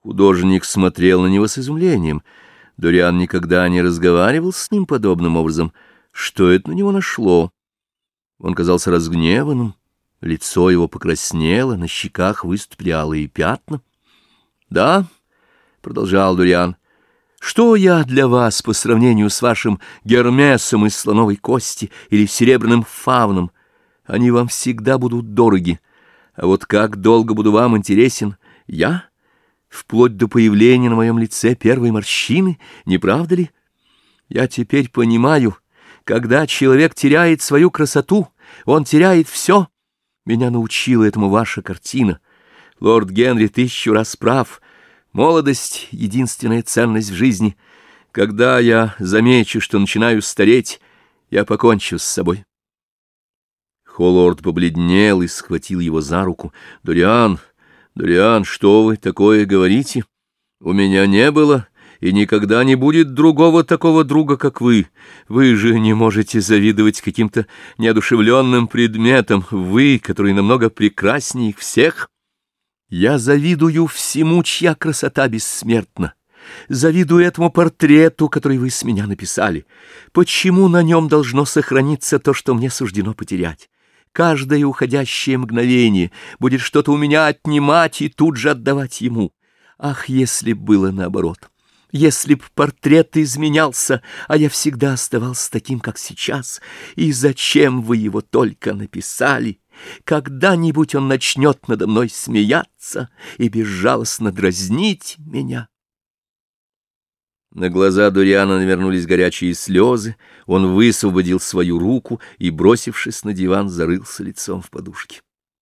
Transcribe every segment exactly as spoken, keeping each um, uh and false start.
Художник смотрел на него с изумлением. Дориан никогда не разговаривал с ним подобным образом. Что это на него нашло? Он казался разгневанным, лицо его покраснело, на щеках выступили алые пятна. — Да, — продолжал Дориан, — что я для вас по сравнению с вашим Гермесом из слоновой кости или серебряным фавном? Они вам всегда будут дороги. А вот как долго буду вам интересен я, вплоть до появления на моем лице первой морщины, не правда ли? Я теперь понимаю, когда человек теряет свою красоту, он теряет все. Меня научила этому ваша картина. Лорд Генри тысячу раз прав. Молодость — единственная ценность в жизни. Когда я замечу, что начинаю стареть, я покончу с собой. Холлорд побледнел и схватил его за руку. — Дориан, Дориан, что вы такое говорите? У меня не было и никогда не будет другого такого друга, как вы. Вы же не можете завидовать каким-то неодушевленным предметам, вы, который намного прекраснее их всех. Я завидую всему, чья красота бессмертна. Завидую этому портрету, который вы с меня написали. Почему на нем должно сохраниться то, что мне суждено потерять? Каждое уходящее мгновение будет что-то у меня отнимать и тут же отдавать ему. Ах, если б было наоборот! Если б портрет изменялся, а я всегда оставался таким, как сейчас, и зачем вы его только написали? Когда-нибудь он начнет надо мной смеяться и безжалостно дразнить меня. На глаза Дориана навернулись горячие слезы, он высвободил свою руку и, бросившись на диван, зарылся лицом в подушки.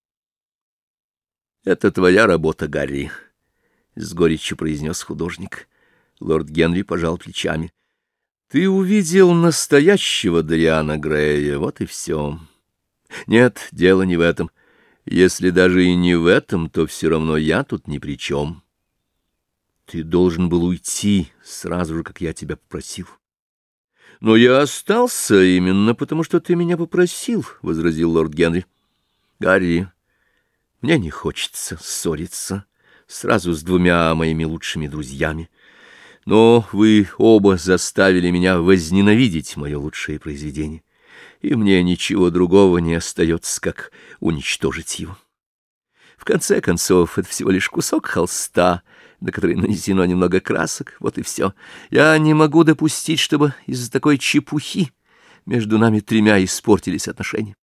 — Это твоя работа, Гарри, — с горечью произнес художник. Лорд Генри пожал плечами. — Ты увидел настоящего Дориана Грея, вот и все. Нет, дело не в этом. Если даже и не в этом, то все равно я тут ни при чем. Ты должен был уйти сразу же, как я тебя попросил. — Но я остался именно потому, что ты меня попросил, — возразил лорд Генри. — Гарри, мне не хочется ссориться сразу с двумя моими лучшими друзьями. Но вы оба заставили меня возненавидеть мое лучшее произведение, и мне ничего другого не остается, как уничтожить его. В конце концов, это всего лишь кусок холста, на который нанесено немного красок, вот и все. Я не могу допустить, чтобы из-за такой чепухи между нами тремя испортились отношения.